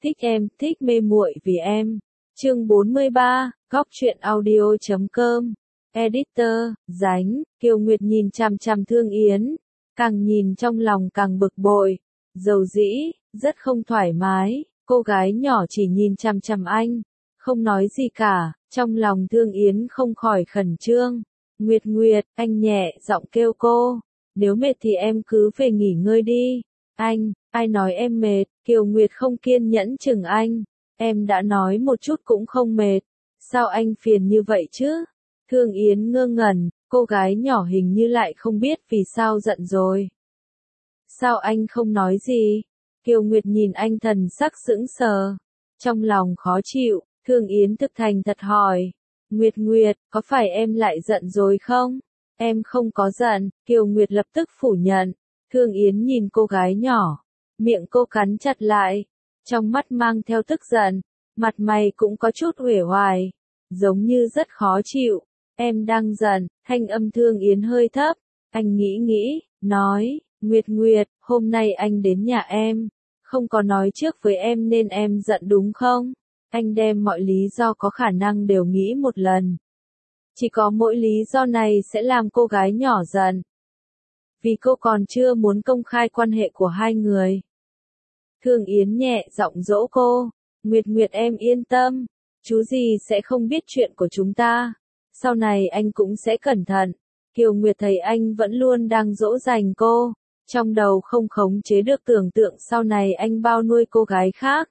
thích mê muội vì em. Chương 43, góc truyện audio.com. Editor, Dánh, Kiều Nguyệt nhìn chằm chằm Thương Yến, càng nhìn trong lòng càng bực bội, dầu dĩ, rất không thoải mái. Cô gái nhỏ chỉ nhìn chằm chằm anh, không nói gì cả, trong lòng Thương Yến không khỏi khẩn trương. Nguyệt Nguyệt, anh nhẹ giọng kêu cô, nếu mệt thì em cứ về nghỉ ngơi đi. Anh, ai nói em mệt? Kiều Nguyệt không kiên nhẫn chừng anh, em đã nói một chút cũng không mệt, sao anh phiền như vậy chứ? Thương Yến ngơ ngẩn, cô gái nhỏ hình như lại không biết vì sao giận rồi. Sao anh không nói gì? Kiều Nguyệt nhìn anh thần sắc sững sờ, trong lòng khó chịu. Thương Yến thực thành thật hỏi, Nguyệt Nguyệt, có phải em lại giận rồi không? Em không có giận. Kiều Nguyệt lập tức phủ nhận. Thương Yến nhìn cô gái nhỏ, miệng cô cắn chặt lại, trong mắt mang theo tức giận, mặt mày cũng có chút uể oải, giống như rất khó chịu. Em đang giận. Thanh âm Thương Yến hơi thấp, anh nghĩ, nói, Nguyệt Nguyệt, hôm nay anh đến nhà em, không có nói trước với em nên em giận đúng không? Anh đem mọi lý do có khả năng đều nghĩ một lần. Chỉ có mỗi lý do này sẽ làm cô gái nhỏ giận. Vì cô còn chưa muốn công khai quan hệ của hai người. Thương Yến nhẹ giọng dỗ cô, Nguyệt Nguyệt em yên tâm, chú gì sẽ không biết chuyện của chúng ta. Sau này anh cũng sẽ cẩn thận. Kiều Nguyệt thấy anh vẫn luôn đang dỗ dành cô, trong đầu không khống chế được tưởng tượng sau này anh bao nuôi cô gái khác.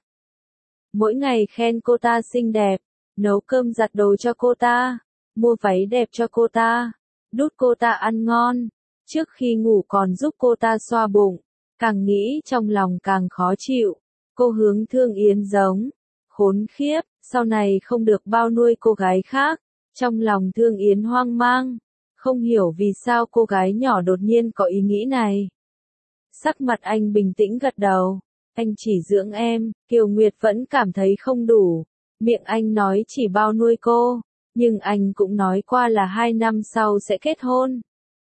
Mỗi ngày khen cô ta xinh đẹp, nấu cơm giặt đồ cho cô ta, mua váy đẹp cho cô ta, đút cô ta ăn ngon, trước khi ngủ còn giúp cô ta xoa bụng. Càng nghĩ trong lòng càng khó chịu. Cô hướng Thương Yến giống, khốn khiếp, sau này không được bao nuôi cô gái khác. Trong lòng Thương Yến hoang mang, không hiểu vì sao cô gái nhỏ đột nhiên có ý nghĩ này. Sắc mặt anh bình tĩnh gật đầu, anh chỉ dưỡng em. Kiều Nguyệt vẫn cảm thấy không đủ, miệng anh nói chỉ bao nuôi cô, nhưng anh cũng nói qua là 2 năm sau sẽ kết hôn.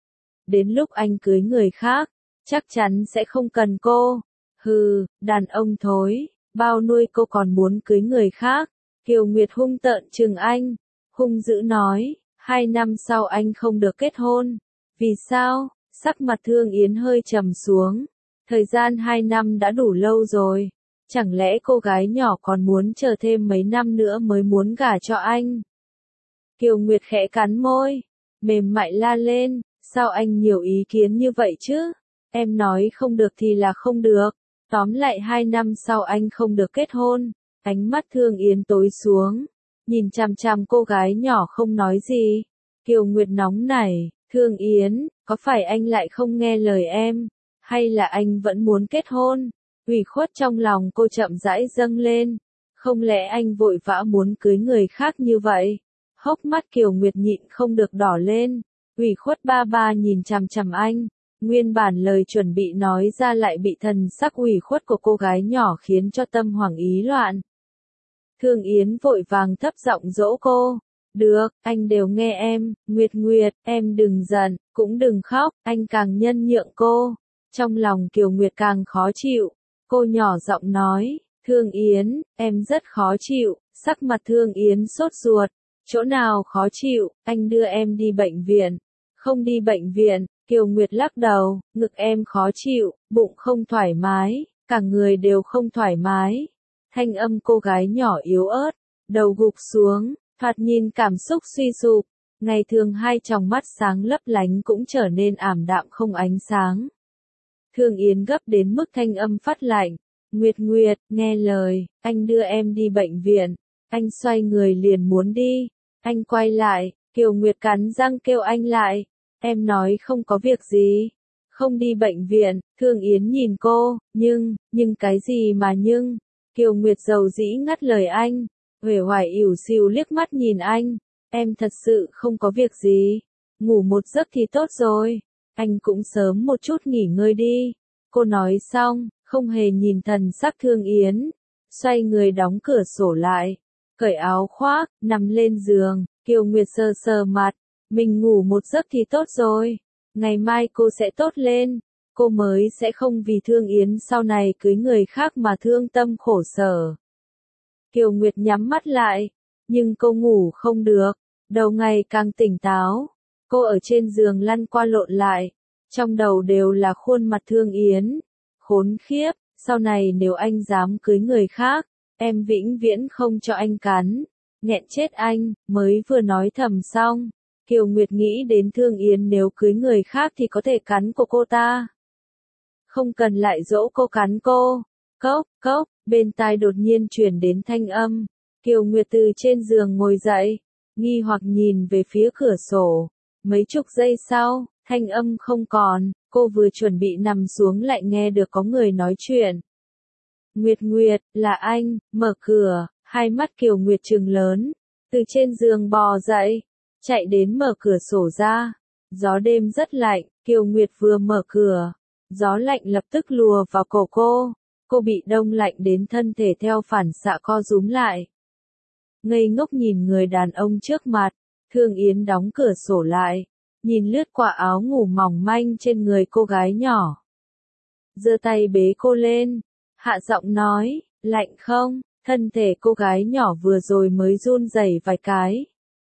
Đến lúc anh cưới người khác, chắc chắn sẽ không cần cô. Hừ, đàn ông thối, bao nuôi cô còn muốn cưới người khác. Kiều Nguyệt hung tợn chừng anh, hung dữ nói, 2 năm sau anh không được kết hôn. Vì sao? Sắc mặt Thương Yến hơi trầm xuống. Thời gian 2 năm đã đủ lâu rồi. Chẳng lẽ cô gái nhỏ còn muốn chờ thêm mấy năm nữa mới muốn gả cho anh? Kiều Nguyệt khẽ cắn môi, mềm mại la lên, sao anh nhiều ý kiến như vậy chứ? Em nói không được thì là không được. Tóm lại 2 năm sau anh không được kết hôn. Ánh mắt Thương Yến tối xuống, nhìn chằm chằm cô gái nhỏ không nói gì. Kiều Nguyệt nóng nảy, Thương Yến, có phải anh lại không nghe lời em? Hay là anh vẫn muốn kết hôn? Ủy khuất trong lòng cô chậm rãi dâng lên. Không lẽ anh vội vã muốn cưới người khác như vậy? Hốc mắt Kiều Nguyệt nhịn không được đỏ lên. Ủy khuất ba ba nhìn chằm chằm anh. Nguyên bản lời chuẩn bị nói ra lại bị thần sắc ủy khuất của cô gái nhỏ khiến cho tâm hoảng ý loạn. Thương Yến vội vàng thấp giọng dỗ cô. Được, anh đều nghe em. Nguyệt Nguyệt, em đừng giận, cũng đừng khóc. Anh càng nhân nhượng cô. Trong lòng Kiều Nguyệt càng khó chịu. Cô nhỏ giọng nói, Thương Yến, em rất khó chịu. Sắc mặt Thương Yến sốt ruột. Chỗ nào khó chịu, anh đưa em đi bệnh viện. Không đi bệnh viện. Kiều Nguyệt lắc đầu, ngực em khó chịu, bụng không thoải mái, cả người đều không thoải mái. Thanh âm cô gái nhỏ yếu ớt, đầu gục xuống, thoạt nhìn cảm xúc suy sụp. Ngày thường hai tròng mắt sáng lấp lánh cũng trở nên ảm đạm không ánh sáng. Thương Yến gấp đến mức thanh âm phát lạnh. Nguyệt Nguyệt, nghe lời, anh đưa em đi bệnh viện. Anh xoay người liền muốn đi. Anh quay lại, Kiều Nguyệt cắn răng kêu anh lại. Em nói không có việc gì. Không đi bệnh viện. Thương Yến nhìn cô, nhưng cái gì mà nhưng? Kiều Nguyệt dầu dĩ ngắt lời anh. Uể oải ỉu xìu liếc mắt nhìn anh. Em thật sự không có việc gì. Ngủ một giấc thì tốt rồi. Anh cũng sớm một chút nghỉ ngơi đi. Cô nói xong, không hề nhìn thần sắc Thương Yến. Xoay người đóng cửa sổ lại. Cởi áo khoác, nằm lên giường. Kiều Nguyệt sờ sờ mặt. Mình ngủ một giấc thì tốt rồi. Ngày mai cô sẽ tốt lên. cô mới sẽ không vì Thương Yến sau này cưới người khác mà thương tâm khổ sở. Kiều Nguyệt nhắm mắt lại, nhưng cô ngủ không được, đầu ngày càng tỉnh táo. Cô ở trên giường lăn qua lộn lại, trong đầu đều là khuôn mặt Thương Yến. Khốn khiếp, sau này nếu anh dám cưới người khác, em vĩnh viễn không cho anh cắn. Nghẹn chết anh, mới vừa nói thầm xong. Kiều Nguyệt nghĩ đến Thương Yến nếu cưới người khác thì có thể cắn của cô ta. Không cần lại dỗ cô cắn cô. Cốc, cốc, bên tai đột nhiên chuyển đến thanh âm. Kiều Nguyệt từ trên giường ngồi dậy, nghi hoặc nhìn về phía cửa sổ. Mấy chục giây sau, thanh âm không còn, cô vừa chuẩn bị nằm xuống lại nghe được có người nói chuyện. Nguyệt Nguyệt, là anh, mở cửa, hai mắt Kiều Nguyệt trừng lớn, từ trên giường bò dậy, chạy đến mở cửa sổ ra. Gió đêm rất lạnh, Kiều Nguyệt vừa mở cửa, gió lạnh lập tức lùa vào cổ cô bị đông lạnh đến thân thể theo phản xạ co rúm lại. Ngây ngốc nhìn người đàn ông trước mặt, Thương Yến đóng cửa sổ lại, nhìn lướt qua áo ngủ mỏng manh trên người cô gái nhỏ. Giơ tay bế cô lên, hạ giọng nói, lạnh không? Thân thể cô gái nhỏ vừa rồi mới run rẩy vài cái.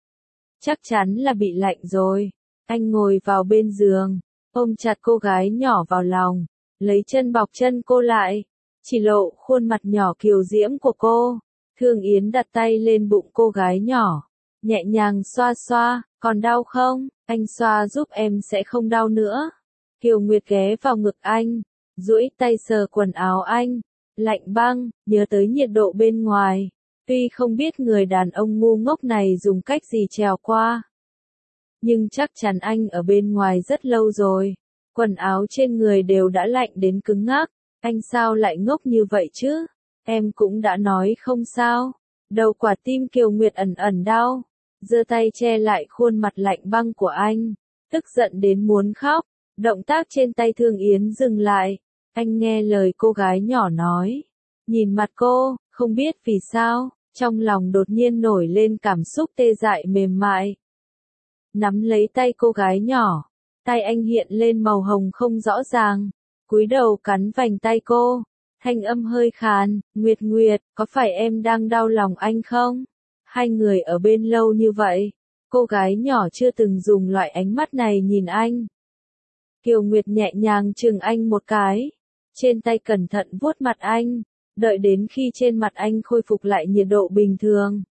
Chắc chắn là bị lạnh rồi. Anh ngồi vào bên giường, ôm chặt cô gái nhỏ vào lòng, lấy chân bọc chân cô lại, chỉ lộ khuôn mặt nhỏ kiều diễm của cô. Thương Yến đặt tay lên bụng cô gái nhỏ, nhẹ nhàng xoa xoa, còn đau không? Anh xoa giúp em sẽ không đau nữa. Kiều Nguyệt ghé vào ngực anh, duỗi tay sờ quần áo anh, lạnh băng, nhớ tới nhiệt độ bên ngoài. Tuy không biết người đàn ông ngu ngốc này dùng cách gì trèo qua, nhưng chắc chắn anh ở bên ngoài rất lâu rồi. Quần áo trên người đều đã lạnh đến cứng ngắc. Anh sao lại ngốc như vậy chứ? Em cũng đã nói không sao. Đầu quả tim Kiều Nguyệt ẩn ẩn đau, giơ tay che lại khuôn mặt lạnh băng của anh, tức giận đến muốn khóc. Động tác trên tay Thương Yến dừng lại. Anh nghe lời cô gái nhỏ nói, nhìn mặt cô, không biết vì sao, trong lòng đột nhiên nổi lên cảm xúc tê dại mềm mại. Nắm lấy tay cô gái nhỏ, tay anh hiện lên màu hồng không rõ ràng, cúi đầu cắn vành tay cô, thanh âm hơi khàn, Nguyệt Nguyệt, có phải em đang đau lòng anh không? Hai người ở bên lâu như vậy, cô gái nhỏ chưa từng dùng loại ánh mắt này nhìn anh. Kiều Nguyệt nhẹ nhàng chừng anh một cái, trên tay cẩn thận vuốt mặt anh, đợi đến khi trên mặt anh khôi phục lại nhiệt độ bình thường.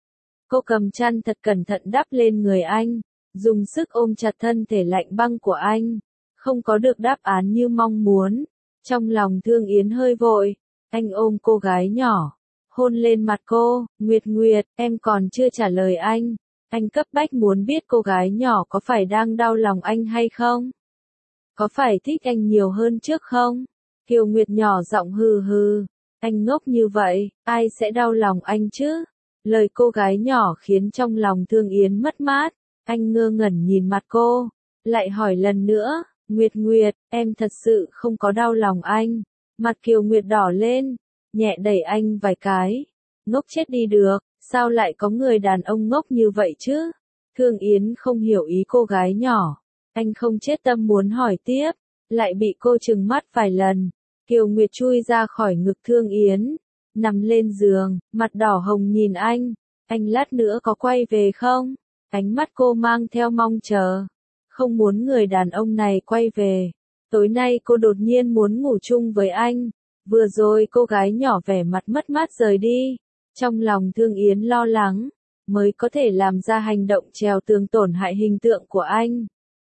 Cô cầm chăn thật cẩn thận đắp lên người anh, dùng sức ôm chặt thân thể lạnh băng của anh. Không có được đáp án như mong muốn. Trong lòng Thương Yến hơi vội, anh ôm cô gái nhỏ, hôn lên mặt cô, Nguyệt Nguyệt, em còn chưa trả lời anh. Anh cấp bách muốn biết cô gái nhỏ có phải đang đau lòng anh hay không? Có phải thích anh nhiều hơn trước không? Kiều Nguyệt nhỏ giọng hừ hừ, anh ngốc như vậy, ai sẽ đau lòng anh chứ? Lời cô gái nhỏ khiến trong lòng Thương Yến mất mát, anh ngơ ngẩn nhìn mặt cô, lại hỏi lần nữa, Nguyệt Nguyệt, em thật sự không có đau lòng anh. Mặt Kiều Nguyệt đỏ lên, nhẹ đẩy anh vài cái, ngốc chết đi được, sao lại có người đàn ông ngốc như vậy chứ? Thương Yến không hiểu ý cô gái nhỏ, anh không chết tâm muốn hỏi tiếp, lại bị cô trừng mắt vài lần. Kiều Nguyệt chui ra khỏi ngực Thương Yến, nằm lên giường, mặt đỏ hồng nhìn anh lát nữa có quay về không? Ánh mắt cô mang theo mong chờ, không muốn người đàn ông này quay về. Tối nay cô đột nhiên muốn ngủ chung với anh. Vừa rồi cô gái nhỏ vẻ mặt mất mát rời đi, trong lòng Thương Yến lo lắng, mới có thể làm ra hành động trèo tường tổn hại hình tượng của anh.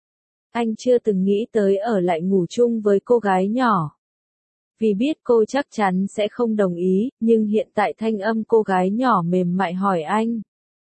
Anh chưa từng nghĩ tới ở lại ngủ chung với cô gái nhỏ, vì biết cô chắc chắn sẽ không đồng ý, nhưng hiện tại thanh âm cô gái nhỏ mềm mại hỏi anh.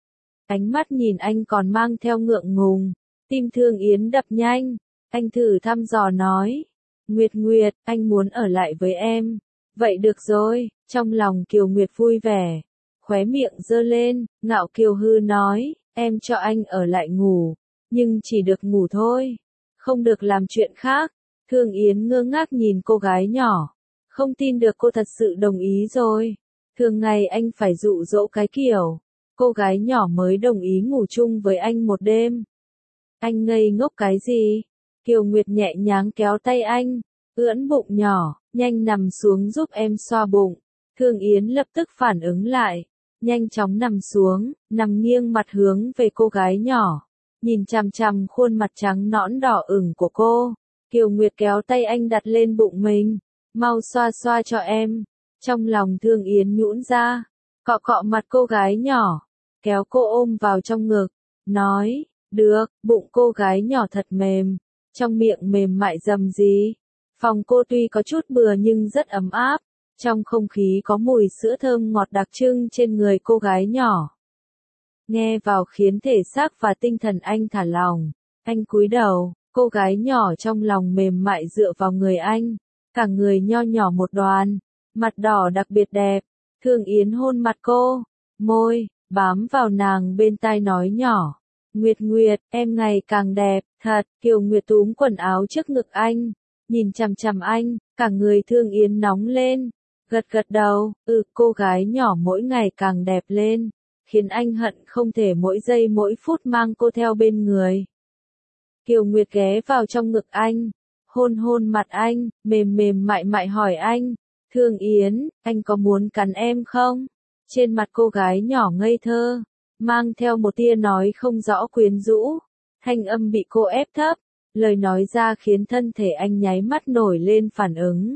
Ánh mắt nhìn anh còn mang theo ngượng ngùng, tim Thương Yến đập nhanh, anh thử thăm dò nói, Nguyệt Nguyệt, anh muốn ở lại với em. Vậy được rồi, trong lòng Kiều Nguyệt vui vẻ, khóe miệng giơ lên, ngạo kiều hư nói, em cho anh ở lại ngủ, nhưng chỉ được ngủ thôi, không được làm chuyện khác. Thương Yến ngơ ngác nhìn cô gái nhỏ, không tin được cô thật sự đồng ý rồi. Thường ngày anh phải dụ dỗ cái kiểu, cô gái nhỏ mới đồng ý ngủ chung với anh một đêm. Anh ngây ngốc cái gì? Kiều Nguyệt nhẹ nhàng kéo tay anh, ưỡn bụng nhỏ, nhanh nằm xuống giúp em xoa bụng. Thương Yến lập tức phản ứng lại, nhanh chóng nằm xuống, nằm nghiêng mặt hướng về cô gái nhỏ, nhìn chằm chằm khuôn mặt trắng nõn đỏ ửng của cô. Kiều Nguyệt kéo tay anh đặt lên bụng mình, mau xoa xoa cho em. Trong lòng Thương Yến nhũn ra, cọ cọ mặt cô gái nhỏ, kéo cô ôm vào trong ngực, nói, được. Bụng cô gái nhỏ thật mềm, trong miệng mềm mại rầm rì. Phòng cô tuy có chút bừa nhưng rất ấm áp, trong không khí có mùi sữa thơm ngọt đặc trưng trên người cô gái nhỏ. Nghe vào khiến thể xác và tinh thần anh thả lỏng, anh cúi đầu, cô gái nhỏ trong lòng mềm mại dựa vào người anh, cả người nho nhỏ một đoàn, mặt đỏ đặc biệt đẹp. Thương Yến hôn mặt cô, môi, bám vào nàng bên tai nói nhỏ, Nguyệt Nguyệt, em ngày càng đẹp, thật. Kiều Nguyệt túm quần áo trước ngực anh, nhìn chằm chằm anh, cả người Thương Yến nóng lên, gật gật đầu, cô gái nhỏ mỗi ngày càng đẹp lên, khiến anh hận không thể mỗi giây mỗi phút mang cô theo bên người. Kiều Nguyệt ghé vào trong ngực anh, hôn hôn mặt anh, mềm mềm mại mại hỏi anh, Thương Yến, anh có muốn cắn em không? Trên mặt cô gái nhỏ ngây thơ, mang theo một tia nói không rõ quyến rũ, thanh âm bị cô ép thấp, lời nói ra khiến thân thể anh nháy mắt nổi lên phản ứng.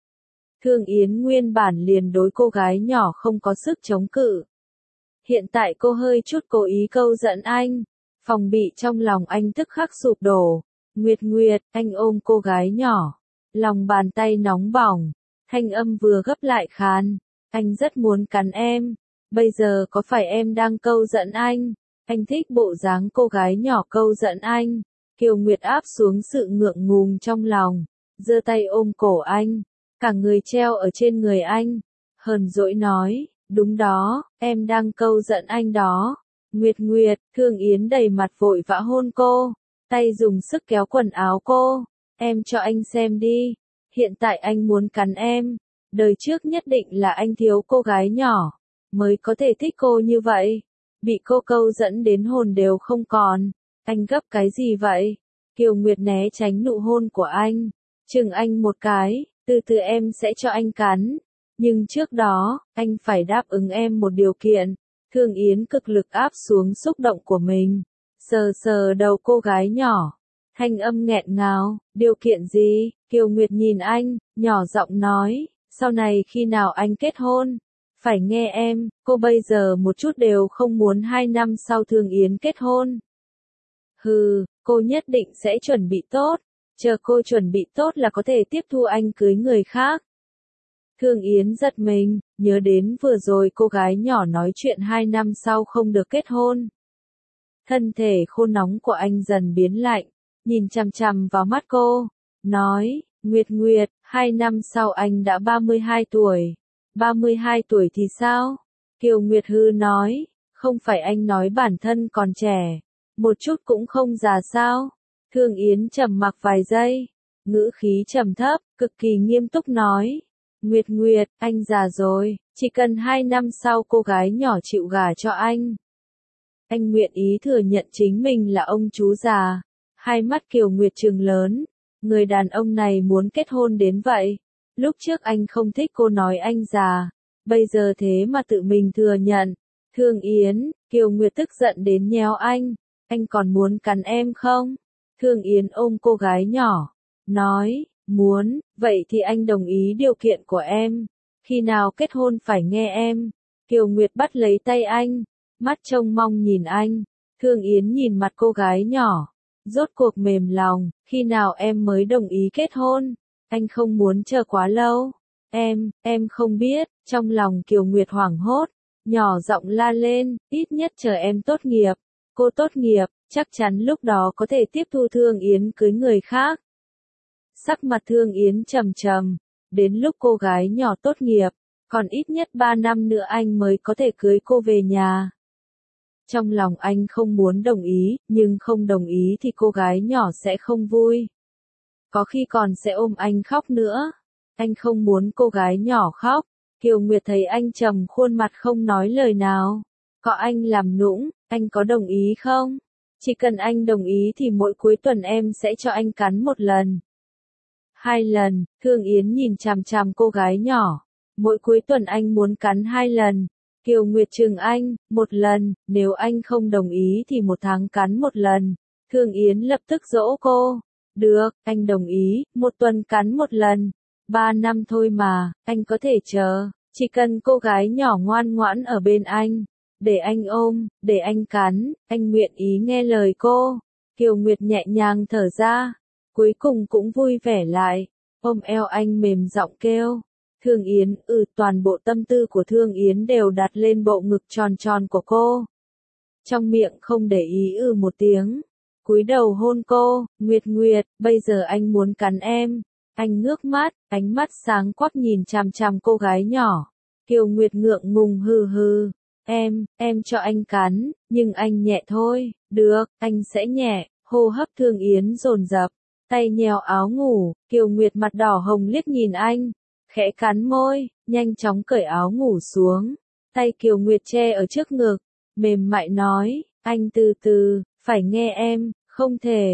Thương Yến nguyên bản liền đối cô gái nhỏ không có sức chống cự. Hiện tại cô hơi chút cố ý câu giận anh, phòng bị trong lòng anh tức khắc sụp đổ. Nguyệt Nguyệt, anh ôm cô gái nhỏ, lòng bàn tay nóng bỏng, thanh âm vừa gấp lại khàn, anh rất muốn cắn em, bây giờ có phải em đang câu giận anh? Anh thích bộ dáng cô gái nhỏ câu giận anh. Kiều Nguyệt áp xuống sự ngượng ngùng trong lòng, giơ tay ôm cổ anh, cả người treo ở trên người anh, hờn dỗi nói, đúng đó, em đang câu giận anh đó. Nguyệt Nguyệt, Thương Yến đầy mặt vội vã hôn cô, tay dùng sức kéo quần áo cô, em cho anh xem đi, hiện tại anh muốn cắn em, đời trước nhất định là anh thiếu cô gái nhỏ, mới có thể thích cô như vậy, bị cô câu dẫn đến hồn đều không còn, anh gấp cái gì vậy? Kiều Nguyệt né tránh nụ hôn của anh, chừng anh một cái, từ từ em sẽ cho anh cắn, nhưng trước đó, anh phải đáp ứng em một điều kiện. Thương Yến cực lực áp xuống xúc động của mình, sờ sờ đầu cô gái nhỏ, thanh âm nghẹn ngào, điều kiện gì? Kiều Nguyệt nhìn anh, nhỏ giọng nói, sau này khi nào anh kết hôn, phải nghe em, cô bây giờ một chút đều không muốn 2 năm sau Thương Yến kết hôn. Hừ, cô nhất định sẽ chuẩn bị tốt, chờ cô chuẩn bị tốt là có thể tiếp thu anh cưới người khác. Thương Yến giật mình, nhớ đến vừa rồi cô gái nhỏ nói chuyện 2 năm sau không được kết hôn. Thân thể khô nóng của anh dần biến lạnh, nhìn chằm chằm vào mắt cô, nói, Nguyệt Nguyệt, 2 năm sau anh đã 32 tuổi. 32 tuổi thì sao? Kiều Nguyệt hư nói, không phải anh nói bản thân còn trẻ, một chút cũng không già sao? Thương Yến trầm mặc vài giây, ngữ khí trầm thấp, cực kỳ nghiêm túc nói, Nguyệt Nguyệt, anh già rồi, chỉ cần 2 năm sau cô gái nhỏ chịu gả cho anh. Anh nguyện ý thừa nhận chính mình là ông chú già. Hai mắt Kiều Nguyệt trừng lớn, người đàn ông này muốn kết hôn đến vậy. Lúc trước anh không thích cô nói anh già, bây giờ thế mà tự mình thừa nhận. Thương Yến, Kiều Nguyệt tức giận đến nhéo anh còn muốn cắn em không? Thương Yến ôm cô gái nhỏ, nói, muốn, vậy thì anh đồng ý điều kiện của em, khi nào kết hôn phải nghe em. Kiều Nguyệt bắt lấy tay anh, mắt trông mong nhìn anh. Thương Yến nhìn mặt cô gái nhỏ, rốt cuộc mềm lòng, khi nào em mới đồng ý kết hôn? Anh không muốn chờ quá lâu. Em không biết. Trong lòng Kiều Nguyệt hoảng hốt, nhỏ giọng la lên, ít nhất chờ em tốt nghiệp. Cô tốt nghiệp, chắc chắn lúc đó có thể tiếp thu Thương Yến cưới người khác. Sắc mặt Thương Yến trầm trầm, đến lúc cô gái nhỏ tốt nghiệp, còn ít nhất 3 năm nữa anh mới có thể cưới cô về nhà. Trong lòng anh không muốn đồng ý, nhưng không đồng ý thì cô gái nhỏ sẽ không vui. Có khi còn sẽ ôm anh khóc nữa. Anh không muốn cô gái nhỏ khóc. Kiều Nguyệt thấy anh trầm khuôn mặt không nói lời nào. Có anh làm nũng, anh có đồng ý không? Chỉ cần anh đồng ý thì mỗi cuối tuần em sẽ cho anh cắn một lần. 2 lần, Thương Yến nhìn chằm chằm cô gái nhỏ. Mỗi cuối tuần anh muốn cắn 2 lần. Kiều Nguyệt chừng anh, 1 lần, nếu anh không đồng ý thì 1 tháng cắn 1 lần. Thương Yến lập tức dỗ cô. Được, anh đồng ý, 1 tuần cắn 1 lần. 3 năm thôi mà, anh có thể chờ. Chỉ cần cô gái nhỏ ngoan ngoãn ở bên anh. Để anh ôm, để anh cắn, anh nguyện ý nghe lời cô. Kiều Nguyệt nhẹ nhàng thở ra. Cuối cùng cũng vui vẻ lại. Ôm eo anh mềm giọng kêu. Thương Yến, toàn bộ tâm tư của Thương Yến đều đặt lên bộ ngực tròn tròn của cô. Trong miệng không để ý một tiếng. Cúi đầu hôn cô, Nguyệt Nguyệt, bây giờ anh muốn cắn em. Anh ngước mắt, ánh mắt sáng quắc nhìn chằm chằm cô gái nhỏ. Kiều Nguyệt ngượng ngùng hừ hừ. Em cho anh cắn, nhưng anh nhẹ thôi. Được, anh sẽ nhẹ. Hô hấp Thương Yến dồn dập. Tay nhèo áo ngủ, Kiều Nguyệt mặt đỏ hồng liếc nhìn anh. Khẽ cắn môi, nhanh chóng cởi áo ngủ xuống. Tay Kiều Nguyệt che ở trước ngực, mềm mại nói, anh từ từ, phải nghe em, không thể.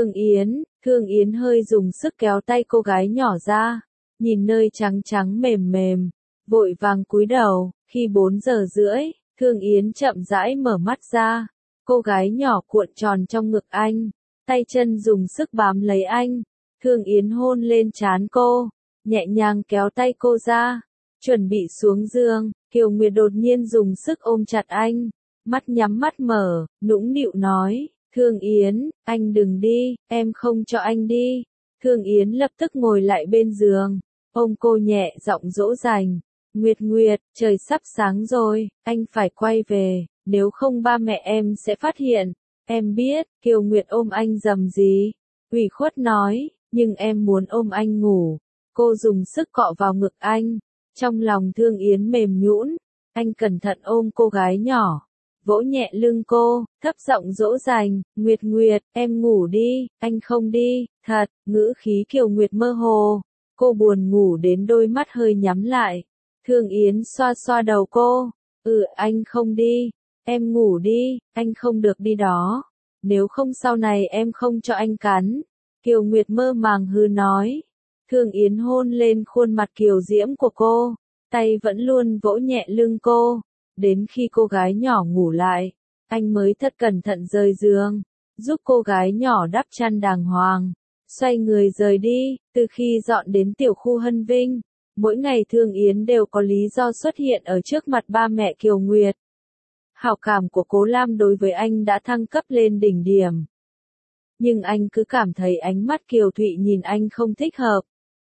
Thương Yến hơi dùng sức kéo tay cô gái nhỏ ra, nhìn nơi trắng trắng mềm mềm, vội vàng cúi đầu. Khi 4 giờ rưỡi, Thương Yến chậm rãi mở mắt ra, cô gái nhỏ cuộn tròn trong ngực anh, tay chân dùng sức bám lấy anh. Thương Yến hôn lên trán cô, nhẹ nhàng kéo tay cô ra, chuẩn bị xuống giường. Kiều Nguyệt đột nhiên dùng sức ôm chặt anh, mắt nhắm mắt mở, nũng nịu nói, Thương Yến, anh đừng đi, em không cho anh đi. Thương Yến lập tức ngồi lại bên giường, ôm cô nhẹ giọng dỗ dành, Nguyệt Nguyệt, trời sắp sáng rồi, anh phải quay về, nếu không ba mẹ em sẽ phát hiện. Em biết. Kiều Nguyệt ôm anh dầm gì, ủy khuất nói, nhưng em muốn ôm anh ngủ. Cô dùng sức cọ vào ngực anh, trong lòng Thương Yến mềm nhũn. Anh cẩn thận ôm cô gái nhỏ, vỗ nhẹ lưng cô, thấp giọng dỗ dành, Nguyệt Nguyệt, em ngủ đi, anh không đi, thật. Ngữ khí Kiều Nguyệt mơ hồ, cô buồn ngủ đến đôi mắt hơi nhắm lại. Thương Yến xoa xoa đầu cô, anh không đi, em ngủ đi, anh không được đi đó, nếu không sau này em không cho anh cắn. Kiều Nguyệt mơ màng hừ nói. Thương Yến hôn lên khuôn mặt kiều diễm của cô, tay vẫn luôn vỗ nhẹ lưng cô, đến khi cô gái nhỏ ngủ lại, anh mới thật cẩn thận rời giường, giúp cô gái nhỏ đắp chăn đàng hoàng, xoay người rời đi. Từ khi dọn đến tiểu khu Hân Vinh, mỗi ngày Thương Yến đều có lý do xuất hiện ở trước mặt ba mẹ Kiều Nguyệt. Hảo cảm của Cố Lam đối với anh đã thăng cấp lên đỉnh điểm. Nhưng anh cứ cảm thấy ánh mắt Kiều Thụy nhìn anh không thích hợp.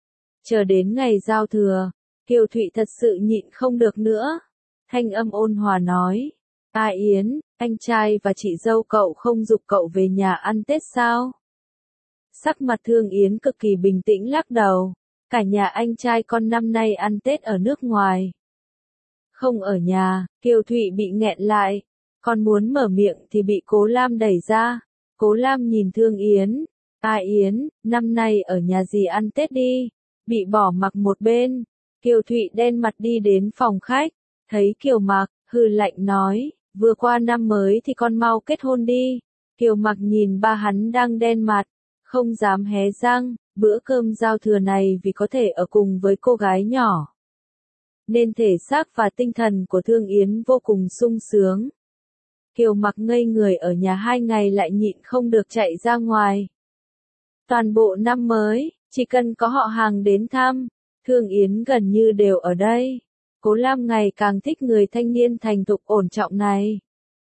Chờ đến ngày giao thừa, Kiều Thụy thật sự nhịn không được nữa. Thanh âm ôn hòa nói, A Yến, anh trai và chị dâu cậu không giục cậu về nhà ăn Tết sao? Sắc mặt Thương Yến cực kỳ bình tĩnh lắc đầu, cả nhà anh trai con năm nay ăn Tết ở nước ngoài. Không ở nhà. Kiều Thụy bị nghẹn lại, còn muốn mở miệng thì bị Cố Lam đẩy ra. Cố Lam nhìn Thương Yến, A Yến, năm nay ở nhà dì ăn Tết đi. Bị bỏ mặc một bên, Kiều Thụy đen mặt đi đến phòng khách, thấy Kiều Mặc, hừ lạnh nói, vừa qua năm mới thì con mau kết hôn đi. Kiều Mặc nhìn ba hắn đang đen mặt, không dám hé răng. Bữa cơm giao thừa này vì có thể ở cùng với cô gái nhỏ, nên thể xác và tinh thần của Thương Yến vô cùng sung sướng. Kiều Mặc ngây người ở nhà 2 ngày lại nhịn không được chạy ra ngoài. Toàn bộ năm mới, chỉ cần có họ hàng đến thăm, Thương Yến gần như đều ở đây. Cố Lam ngày càng thích người thanh niên thành thục ổn trọng này.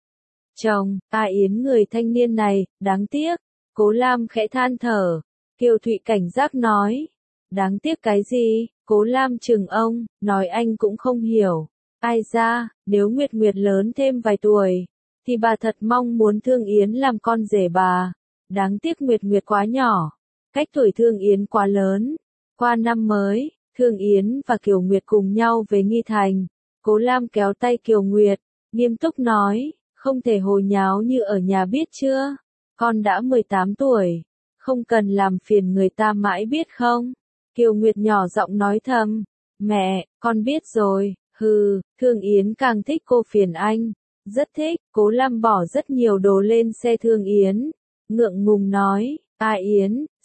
Chồng, A Yến người thanh niên này, đáng tiếc. Cố Lam khẽ than thở. Kiều Thụy cảnh giác nói. Đáng tiếc cái gì? Cố Lam chừng ông, nói anh cũng không hiểu. Ai ra, nếu Nguyệt Nguyệt lớn thêm vài tuổi, thì bà thật mong muốn Thương Yến làm con rể bà. Đáng tiếc Nguyệt Nguyệt quá nhỏ, cách tuổi Thương Yến quá lớn. Qua năm mới, Thương Yến và Kiều Nguyệt cùng nhau về Nghi Thành. Cố Lam kéo tay Kiều Nguyệt, nghiêm túc nói, không thể hồ nháo như ở nhà biết chưa? Con đã 18 tuổi, không cần làm phiền người ta mãi biết không? Kiều Nguyệt nhỏ giọng nói thầm, mẹ, con biết rồi. Thương Yến càng thích cô phiền anh, rất thích. Cố Lam bỏ rất nhiều đồ lên xe Thương Yến, ngượng ngùng nói, A Yến,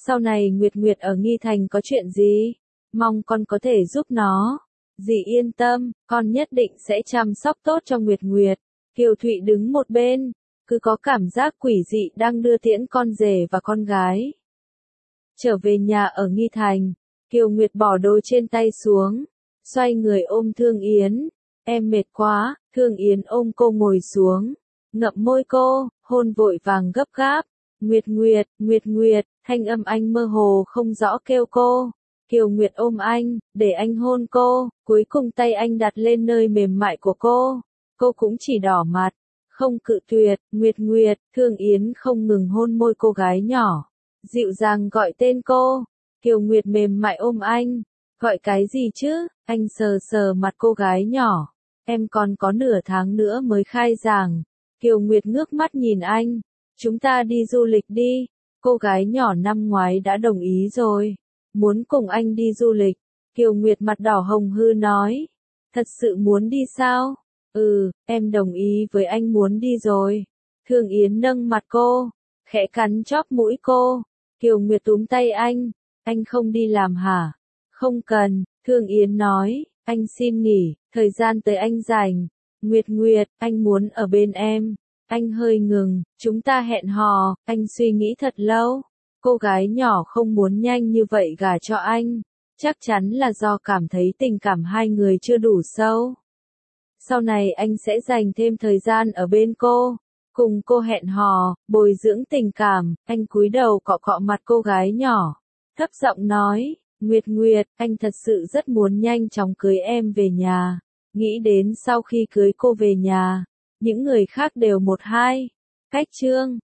Sau này Nguyệt Nguyệt ở Nghi Thành có chuyện gì, mong con có thể giúp nó. Dì yên tâm, con nhất định sẽ chăm sóc tốt cho Nguyệt Nguyệt. Kiều Thụy đứng một bên, cứ có cảm giác quỷ dị đang đưa tiễn con rể và con gái. Trở về nhà ở Nghi Thành, Kiều Nguyệt bỏ đồ trên tay xuống, xoay người ôm Thương Yến. Em mệt quá, Thương Yến ôm cô ngồi xuống, ngậm môi cô, hôn vội vàng gấp gáp. Nguyệt Nguyệt, Nguyệt Nguyệt, thanh âm anh mơ hồ không rõ kêu cô. Kiều Nguyệt ôm anh, để anh hôn cô, cuối cùng tay anh đặt lên nơi mềm mại của cô. Cô cũng chỉ đỏ mặt, không cự tuyệt. Nguyệt Nguyệt, Thương Yến không ngừng hôn môi cô gái nhỏ, dịu dàng gọi tên cô. Kiều Nguyệt mềm mại ôm anh, gọi cái gì chứ? Anh sờ sờ mặt cô gái nhỏ. Em còn có nửa tháng nữa mới khai giảng. Kiều Nguyệt ngước mắt nhìn anh. Chúng ta đi du lịch đi. Cô gái nhỏ năm ngoái đã đồng ý rồi, muốn cùng anh đi du lịch. Kiều Nguyệt mặt đỏ hồng hư nói. Thật sự muốn đi sao? Em đồng ý với anh muốn đi rồi. Thương Yến nâng mặt cô, khẽ cắn chóp mũi cô. Kiều Nguyệt túm tay anh không đi làm hả? Không cần, Thương Yến nói, anh xin nghỉ, thời gian tới anh rảnh. Nguyệt Nguyệt, anh muốn ở bên em. Anh hơi ngừng, chúng ta hẹn hò. Anh suy nghĩ thật lâu. Cô gái nhỏ không muốn nhanh như vậy gả cho anh, chắc chắn là do cảm thấy tình cảm hai người chưa đủ sâu. Sau này anh sẽ dành thêm thời gian ở bên cô, cùng cô hẹn hò, bồi dưỡng tình cảm. Anh cúi đầu cọ cọ mặt cô gái nhỏ, thấp giọng nói, Nguyệt Nguyệt, anh thật sự rất muốn nhanh chóng cưới em về nhà. Nghĩ đến sau khi cưới cô về nhà, những người khác đều một hai cách chương.